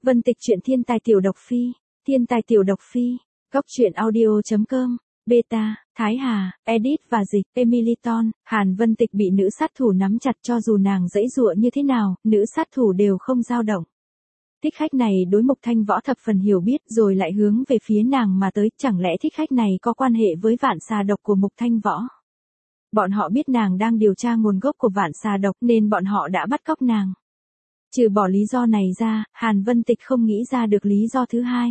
Vân Tịch truyện thiên tài tiểu độc phi, thiên tài tiểu độc phi, góc truyện audio.com, beta, Thái Hà, edit và dịch, Emily Ton, Hàn Vân Tịch bị nữ sát thủ nắm chặt cho dù nàng giãy giụa như thế nào, nữ sát thủ đều không dao động. Thích khách này đối Mục Thanh Võ thập phần hiểu biết rồi lại hướng về phía nàng mà tới, chẳng lẽ thích khách này có quan hệ với vạn xà độc của Mục Thanh Võ? Bọn họ biết nàng đang điều tra nguồn gốc của vạn xà độc nên bọn họ đã bắt cóc nàng. Trừ bỏ lý do này ra, Hàn Vân Tịch không nghĩ ra được lý do thứ hai.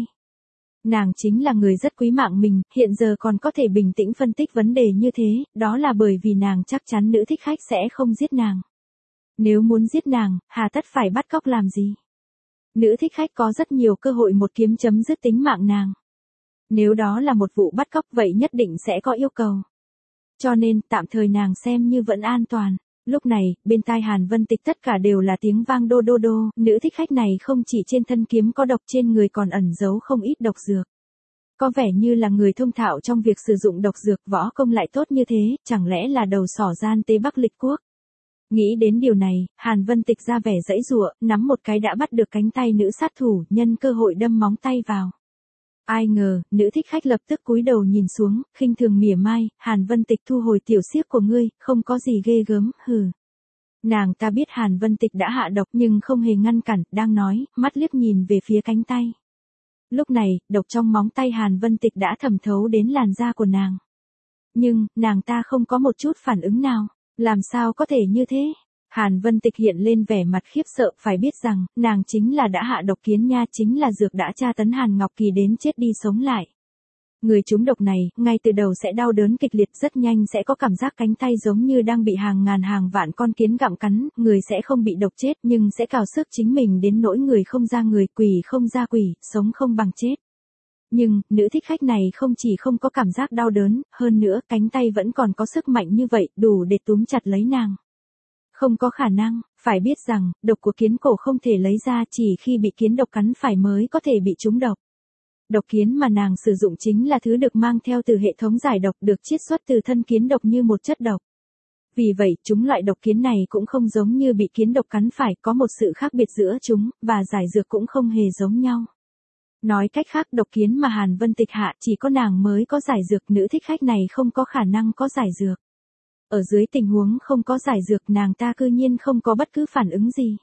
Nàng chính là người rất quý mạng mình, hiện giờ còn có thể bình tĩnh phân tích vấn đề như thế, đó là bởi vì nàng chắc chắn nữ thích khách sẽ không giết nàng. Nếu muốn giết nàng, hà tất phải bắt cóc làm gì? Nữ thích khách có rất nhiều cơ hội một kiếm chấm dứt tính mạng nàng. Nếu đó là một vụ bắt cóc vậy nhất định sẽ có yêu cầu. Cho nên, tạm thời nàng xem như vẫn an toàn. Lúc này, bên tai Hàn Vân Tịch tất cả đều là tiếng vang đô đô đô, nữ thích khách này không chỉ trên thân kiếm có độc trên người còn ẩn giấu không ít độc dược. Có vẻ như là người thông thạo trong việc sử dụng độc dược, võ công lại tốt như thế, chẳng lẽ là đầu sỏ gian tế Bắc Lịch Quốc. Nghĩ đến điều này, Hàn Vân Tịch ra vẻ giãy giụa, nắm một cái đã bắt được cánh tay nữ sát thủ, nhân cơ hội đâm móng tay vào. Ai ngờ, nữ thích khách lập tức cúi đầu nhìn xuống, khinh thường mỉa mai, Hàn Vân Tịch thu hồi tiểu xiếc của ngươi, không có gì ghê gớm, hừ. Nàng ta biết Hàn Vân Tịch đã hạ độc nhưng không hề ngăn cản, đang nói, mắt liếc nhìn về phía cánh tay. Lúc này, độc trong móng tay Hàn Vân Tịch đã thẩm thấu đến làn da của nàng. Nhưng, nàng ta không có một chút phản ứng nào, làm sao có thể như thế? Hàn Vân Tịch hiện lên vẻ mặt khiếp sợ, phải biết rằng, nàng chính là đã hạ độc kiến nha, chính là dược đã tra tấn Hàn Ngọc Kỳ đến chết đi sống lại. Người trúng độc này, ngay từ đầu sẽ đau đớn kịch liệt, rất nhanh sẽ có cảm giác cánh tay giống như đang bị hàng ngàn hàng vạn con kiến gặm cắn, người sẽ không bị độc chết nhưng sẽ cào sức chính mình đến nỗi người không ra người, quỷ không ra quỷ, sống không bằng chết. Nhưng, nữ thích khách này không chỉ không có cảm giác đau đớn, hơn nữa cánh tay vẫn còn có sức mạnh như vậy, đủ để túm chặt lấy nàng. Không có khả năng, phải biết rằng, độc của kiến cổ không thể lấy ra chỉ khi bị kiến độc cắn phải mới có thể bị trúng độc. Độc kiến mà nàng sử dụng chính là thứ được mang theo từ hệ thống giải độc được chiết xuất từ thân kiến độc như một chất độc. Vì vậy, chúng loại độc kiến này cũng không giống như bị kiến độc cắn phải, có một sự khác biệt giữa chúng, và giải dược cũng không hề giống nhau. Nói cách khác, độc kiến mà Hàn Vân Tịch hạ chỉ có nàng mới có giải dược, nữ thích khách này không có khả năng có giải dược. Ở dưới tình huống không có giải dược nàng ta cư nhiên không có bất cứ phản ứng gì.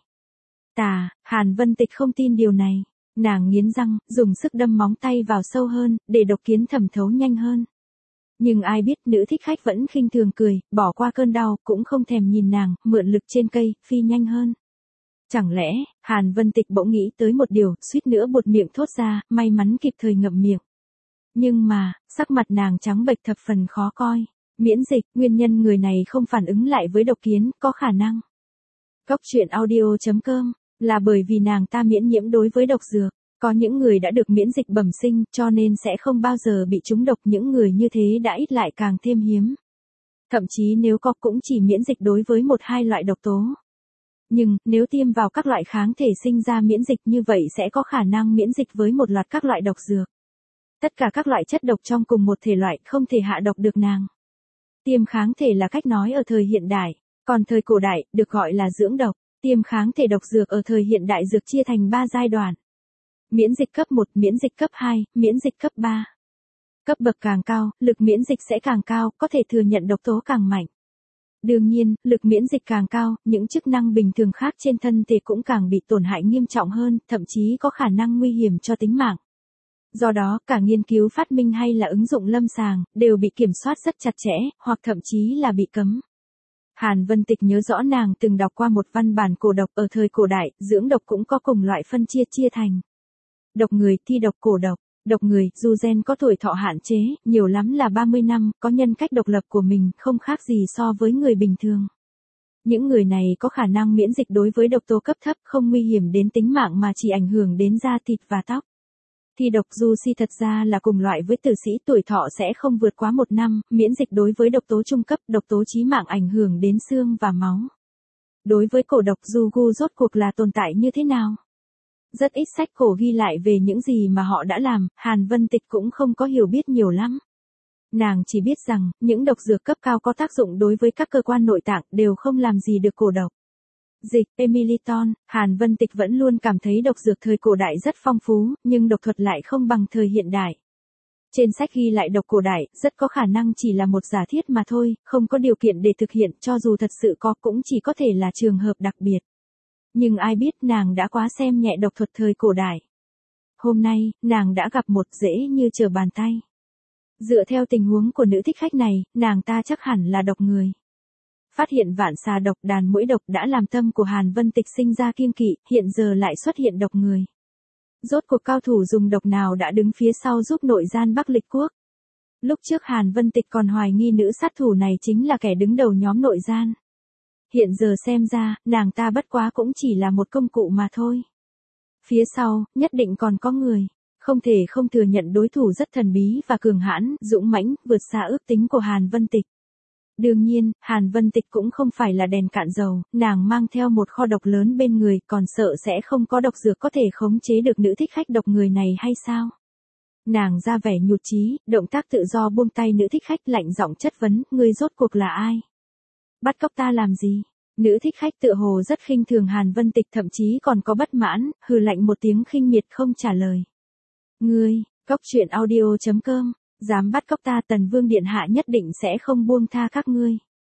Hàn Vân Tịch không tin điều này. Nàng nghiến răng, dùng sức đâm móng tay vào sâu hơn, để độc kiến thẩm thấu nhanh hơn. Nhưng ai biết nữ thích khách vẫn khinh thường cười, bỏ qua cơn đau, cũng không thèm nhìn nàng, mượn lực trên cây, phi nhanh hơn. Chẳng lẽ, Hàn Vân Tịch bỗng nghĩ tới một điều, suýt nữa buột miệng thốt ra, may mắn kịp thời ngậm miệng. Nhưng mà, sắc mặt nàng trắng bệch thập phần khó coi. Miễn dịch, nguyên nhân người này không phản ứng lại với độc kiến, có khả năng. Góc truyện audio.com, là bởi vì nàng ta miễn nhiễm đối với độc dược. Có những người đã được miễn dịch bẩm sinh, cho nên sẽ không bao giờ bị trúng độc, những người như thế đã ít lại càng thêm hiếm. Thậm chí nếu có cũng chỉ miễn dịch đối với một hai loại độc tố. Nhưng, nếu tiêm vào các loại kháng thể sinh ra miễn dịch như vậy sẽ có khả năng miễn dịch với một loạt các loại độc dược. Tất cả các loại chất độc trong cùng một thể loại không thể hạ độc được nàng. Tiêm kháng thể là cách nói ở thời hiện đại, còn thời cổ đại, được gọi là dưỡng độc. Tiêm kháng thể độc dược ở thời hiện đại dược chia thành 3 giai đoạn. Miễn dịch cấp 1, miễn dịch cấp 2, miễn dịch cấp 3. Cấp bậc càng cao, lực miễn dịch sẽ càng cao, có thể thừa nhận độc tố càng mạnh. Đương nhiên, lực miễn dịch càng cao, những chức năng bình thường khác trên thân thể cũng càng bị tổn hại nghiêm trọng hơn, thậm chí có khả năng nguy hiểm cho tính mạng. Do đó, cả nghiên cứu phát minh hay là ứng dụng lâm sàng, đều bị kiểm soát rất chặt chẽ, hoặc thậm chí là bị cấm. Hàn Vân Tịch nhớ rõ nàng từng đọc qua một văn bản cổ độc ở thời cổ đại, dưỡng độc cũng có cùng loại phân chia thành. Độc người, thi độc, cổ độc. Độc người, dù gen có tuổi thọ hạn chế, nhiều lắm là 30 năm, có nhân cách độc lập của mình, không khác gì so với người bình thường. Những người này có khả năng miễn dịch đối với độc tố cấp thấp, không nguy hiểm đến tính mạng mà chỉ ảnh hưởng đến da thịt và tóc. Thi độc du si thật ra là cùng loại với tử sĩ, tuổi thọ sẽ không vượt quá 1 năm, miễn dịch đối với độc tố trung cấp, độc tố chí mạng ảnh hưởng đến xương và máu. Đối với cổ độc du gu rốt cuộc là tồn tại như thế nào? Rất ít sách cổ ghi lại về những gì mà họ đã làm, Hàn Vân Tịch cũng không có hiểu biết nhiều lắm. Nàng chỉ biết rằng, những độc dược cấp cao có tác dụng đối với các cơ quan nội tạng đều không làm gì được cổ độc. Dịch, Emiliton, Hàn Vân Tịch vẫn luôn cảm thấy độc dược thời cổ đại rất phong phú, nhưng độc thuật lại không bằng thời hiện đại. Trên sách ghi lại độc cổ đại, rất có khả năng chỉ là một giả thiết mà thôi, không có điều kiện để thực hiện, cho dù thật sự có cũng chỉ có thể là trường hợp đặc biệt. Nhưng ai biết nàng đã quá xem nhẹ độc thuật thời cổ đại. Hôm nay, nàng đã gặp một dễ như trở bàn tay. Dựa theo tình huống của nữ thích khách này, nàng ta chắc hẳn là độc người. Phát hiện vạn xà độc đàn muỗi độc đã làm tâm của Hàn Vân Tịch sinh ra kiêng kỵ, hiện giờ lại xuất hiện độc người. Rốt cuộc cao thủ dùng độc nào đã đứng phía sau giúp nội gian Bắc Lịch Quốc. Lúc trước Hàn Vân Tịch còn hoài nghi nữ sát thủ này chính là kẻ đứng đầu nhóm nội gian. Hiện giờ xem ra, nàng ta bất quá cũng chỉ là một công cụ mà thôi. Phía sau, nhất định còn có người. Không thể không thừa nhận đối thủ rất thần bí và cường hãn, dũng mãnh, vượt xa ước tính của Hàn Vân Tịch. Đương nhiên, Hàn Vân Tịch cũng không phải là đèn cạn dầu, nàng mang theo một kho độc lớn bên người, còn sợ sẽ không có độc dược có thể khống chế được nữ thích khách độc người này hay sao? Nàng ra vẻ nhụt chí, động tác tự do buông tay nữ thích khách, lạnh giọng chất vấn, ngươi rốt cuộc là ai? Bắt cóc ta làm gì? Nữ thích khách tựa hồ rất khinh thường Hàn Vân Tịch, thậm chí còn có bất mãn, hừ lạnh một tiếng khinh miệt không trả lời. Ngươi, Cóc Truyện Audio.com, dám bắt cóc ta, Tần Vương điện hạ nhất định sẽ không buông tha các ngươi.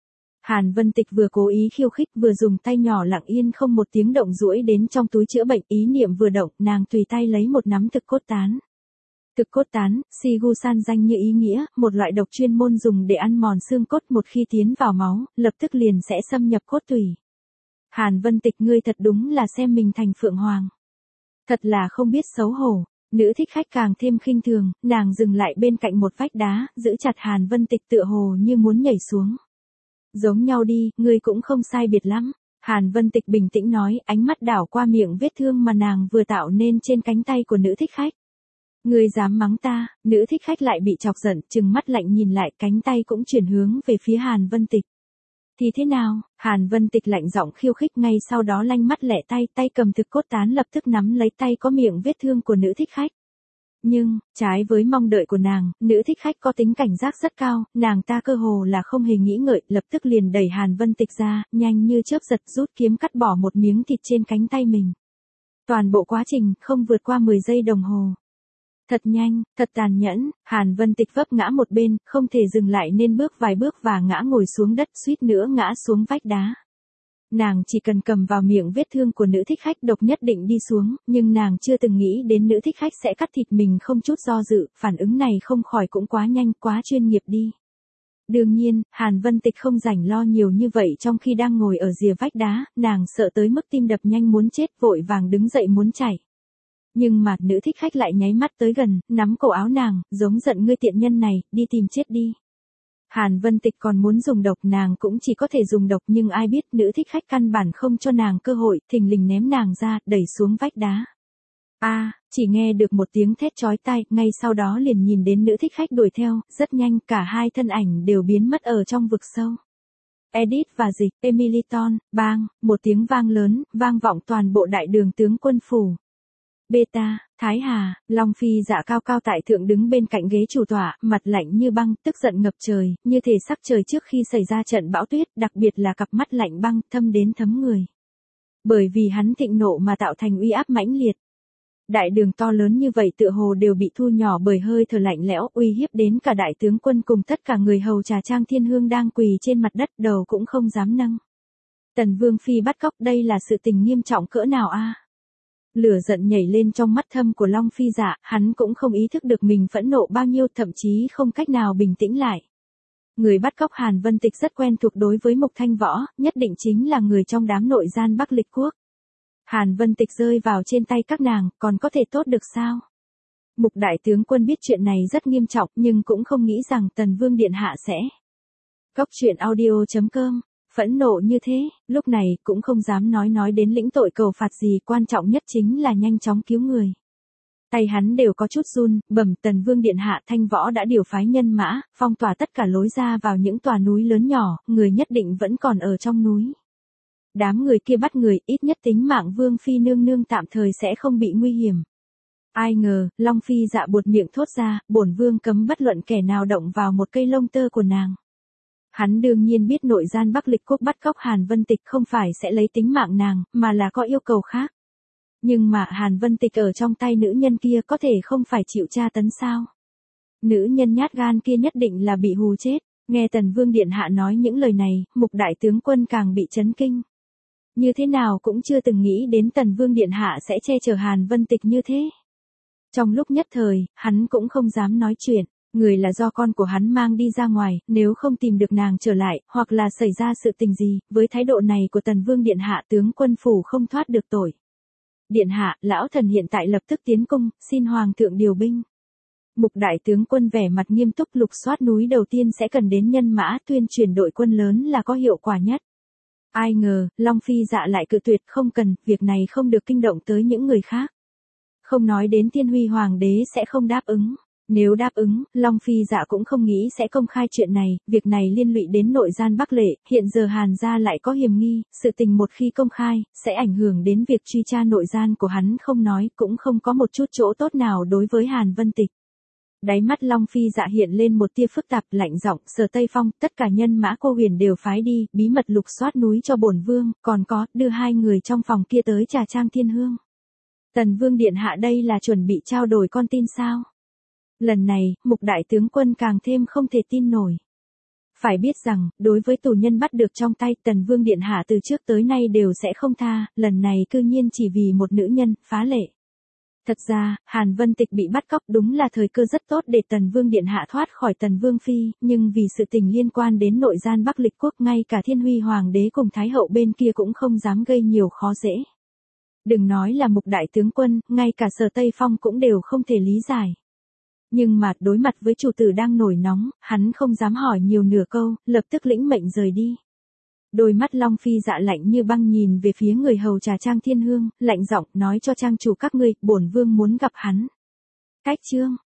Hàn Vân Tịch vừa cố ý khiêu khích vừa dùng tay nhỏ lặng yên không một tiếng động duỗi đến trong túi chữa bệnh, ý niệm vừa động, nàng tùy tay lấy một nắm thực cốt tán. Thực cốt tán, Sigusan danh như ý nghĩa, một loại độc chuyên môn dùng để ăn mòn xương cốt, một khi tiến vào máu, lập tức liền sẽ xâm nhập cốt tủy. Hàn Vân Tịch, ngươi thật đúng là xem mình thành Phượng Hoàng. Thật là không biết xấu hổ. Nữ thích khách càng thêm khinh thường, nàng dừng lại bên cạnh một vách đá, giữ chặt Hàn Vân Tịch tựa hồ như muốn nhảy xuống. Giống nhau đi, ngươi cũng không sai biệt lắm. Hàn Vân Tịch bình tĩnh nói, ánh mắt đảo qua miệng vết thương mà nàng vừa tạo nên trên cánh tay của nữ thích khách. Ngươi dám mắng ta? Nữ thích khách lại bị chọc giận, trừng mắt lạnh nhìn lại, cánh tay cũng chuyển hướng về phía Hàn Vân Tịch. Thì thế nào? Hàn Vân Tịch lạnh giọng khiêu khích, ngay sau đó lanh mắt lẹ tay cầm thực cốt tán lập tức nắm lấy tay có miệng vết thương của nữ thích khách. Nhưng, trái với mong đợi của nàng, nữ thích khách có tính cảnh giác rất cao, nàng ta cơ hồ là không hề nghĩ ngợi, lập tức liền đẩy Hàn Vân Tịch ra, nhanh như chớp giật rút kiếm cắt bỏ một miếng thịt trên cánh tay mình. Toàn bộ quá trình không vượt qua 10 giây đồng hồ. Thật nhanh, thật tàn nhẫn, Hàn Vân Tịch vấp ngã một bên, không thể dừng lại nên bước vài bước và ngã ngồi xuống đất, suýt nữa ngã xuống vách đá. Nàng chỉ cần cầm vào miệng vết thương của nữ thích khách, độc nhất định đi xuống, nhưng nàng chưa từng nghĩ đến nữ thích khách sẽ cắt thịt mình không chút do dự, phản ứng này không khỏi cũng quá nhanh, quá chuyên nghiệp đi. Đương nhiên, Hàn Vân Tịch không rảnh lo nhiều như vậy, trong khi đang ngồi ở rìa vách đá, nàng sợ tới mức tim đập nhanh muốn chết, vội vàng đứng dậy muốn chạy. Nhưng mà nữ thích khách lại nháy mắt tới gần, nắm cổ áo nàng, giống giận, ngươi tiện nhân này, đi tìm chết đi. Hàn Vân Tịch còn muốn dùng độc, nàng cũng chỉ có thể dùng độc, nhưng ai biết nữ thích khách căn bản không cho nàng cơ hội, thình lình ném nàng ra, đẩy xuống vách đá. Chỉ nghe được một tiếng thét chói tai, ngay sau đó liền nhìn đến nữ thích khách đuổi theo, rất nhanh cả hai thân ảnh đều biến mất ở trong vực sâu. Edit và dịch, Emiliton, bang, một tiếng vang lớn, vang vọng toàn bộ đại đường tướng quân phủ. Beta, Thái Hà, Long Phi Dạ cao cao tại thượng đứng bên cạnh ghế chủ tọa, mặt lạnh như băng, tức giận ngập trời, như thể sắc trời trước khi xảy ra trận bão tuyết, đặc biệt là cặp mắt lạnh băng, thâm đến thấm người. Bởi vì hắn thịnh nộ mà tạo thành uy áp mãnh liệt. Đại đường to lớn như vậy tựa hồ đều bị thu nhỏ bởi hơi thở lạnh lẽo, uy hiếp đến cả đại tướng quân cùng tất cả người hầu trà Trang Thiên Hương đang quỳ trên mặt đất, đầu cũng không dám nâng. Tần Vương Phi bắt cóc, đây là sự tình nghiêm trọng cỡ nào a? Lửa giận nhảy lên trong mắt thâm của Long Phi Dạ, hắn cũng không ý thức được mình phẫn nộ bao nhiêu, thậm chí không cách nào bình tĩnh lại. Người bắt cóc Hàn Vân Tịch rất quen thuộc đối với Mục Thanh Võ, nhất định chính là người trong đám nội gian Bắc Lịch Quốc. Hàn Vân Tịch rơi vào trên tay các nàng, còn có thể tốt được sao? Mục đại tướng quân biết chuyện này rất nghiêm trọng, nhưng cũng không nghĩ rằng Tần Vương điện hạ sẽ. Cóc Truyện Audio.com, phẫn nộ như thế, lúc này cũng không dám nói đến lĩnh tội cầu phạt gì, quan trọng nhất chính là nhanh chóng cứu người. Tay hắn đều có chút run, bẩm Tần Vương điện hạ, Thanh Võ đã điều phái nhân mã, phong tỏa tất cả lối ra vào những tòa núi lớn nhỏ, người nhất định vẫn còn ở trong núi. Đám người kia bắt người, ít nhất tính mạng Vương Phi nương nương tạm thời sẽ không bị nguy hiểm. Ai ngờ, Long Phi Dạ buột miệng thốt ra, bổn vương cấm bất luận kẻ nào động vào một cây lông tơ của nàng. Hắn đương nhiên biết nội gian Bắc Lịch Quốc bắt cóc Hàn Vân Tịch không phải sẽ lấy tính mạng nàng, mà là có yêu cầu khác. Nhưng mà Hàn Vân Tịch ở trong tay nữ nhân kia có thể không phải chịu tra tấn sao? Nữ nhân nhát gan kia nhất định là bị hù chết. Nghe Tần Vương Điện Hạ nói những lời này, Mục Đại Tướng Quân càng bị chấn kinh. Như thế nào cũng chưa từng nghĩ đến Tần Vương Điện Hạ sẽ che chở Hàn Vân Tịch như thế. Trong lúc nhất thời, hắn cũng không dám nói chuyện. Người là do con của hắn mang đi ra ngoài, nếu không tìm được nàng trở lại, hoặc là xảy ra sự tình gì, với thái độ này của Tần Vương Điện Hạ tướng quân phủ không thoát được tội. Điện Hạ, lão thần hiện tại lập tức tiến cung, xin Hoàng thượng điều binh. Mục Đại Tướng Quân vẻ mặt nghiêm túc lục soát núi đầu tiên sẽ cần đến nhân mã tuyên truyền đội quân lớn là có hiệu quả nhất. Ai ngờ, Long Phi Dạ lại cự tuyệt không cần, việc này không được kinh động tới những người khác. Không nói đến Thiên Huy Hoàng đế sẽ không đáp ứng. Nếu đáp ứng, Long Phi Dạ cũng không nghĩ sẽ công khai chuyện này, việc này liên lụy đến nội gian Bắc Lệ, hiện giờ Hàn gia lại có hiềm nghi, sự tình một khi công khai, sẽ ảnh hưởng đến việc truy tra nội gian của hắn không nói, cũng không có một chút chỗ tốt nào đối với Hàn Vân Tịch. Đáy mắt Long Phi Dạ hiện lên một tia phức tạp, lạnh giọng, Sở Tây Phong, tất cả nhân mã cô huyền đều phái đi, bí mật lục soát núi cho bổn vương, còn có, đưa 2 người trong phòng kia tới trà trang thiên hương. Tần Vương Điện Hạ đây là chuẩn bị trao đổi con tin sao? Lần này, Mục Đại Tướng Quân càng thêm không thể tin nổi. Phải biết rằng, đối với tù nhân bắt được trong tay, Tần Vương Điện Hạ từ trước tới nay đều sẽ không tha, lần này cư nhiên chỉ vì một nữ nhân, phá lệ. Thật ra, Hàn Vân Tịch bị bắt cóc đúng là thời cơ rất tốt để Tần Vương Điện Hạ thoát khỏi Tần Vương Phi, nhưng vì sự tình liên quan đến nội gian Bắc Lịch Quốc ngay cả Thiên Huy Hoàng đế cùng Thái hậu bên kia cũng không dám gây nhiều khó dễ. Đừng nói là Mục Đại Tướng Quân, ngay cả Sở Tây Phong cũng đều không thể lý giải. Nhưng mà đối mặt với chủ tử đang nổi nóng, hắn không dám hỏi nhiều nửa câu, lập tức lĩnh mệnh rời đi. Đôi mắt Long Phi Dạ lạnh như băng nhìn về phía người hầu trà trang thiên hương, lạnh giọng nói cho trang chủ các ngươi, bổn vương muốn gặp hắn. Cách chương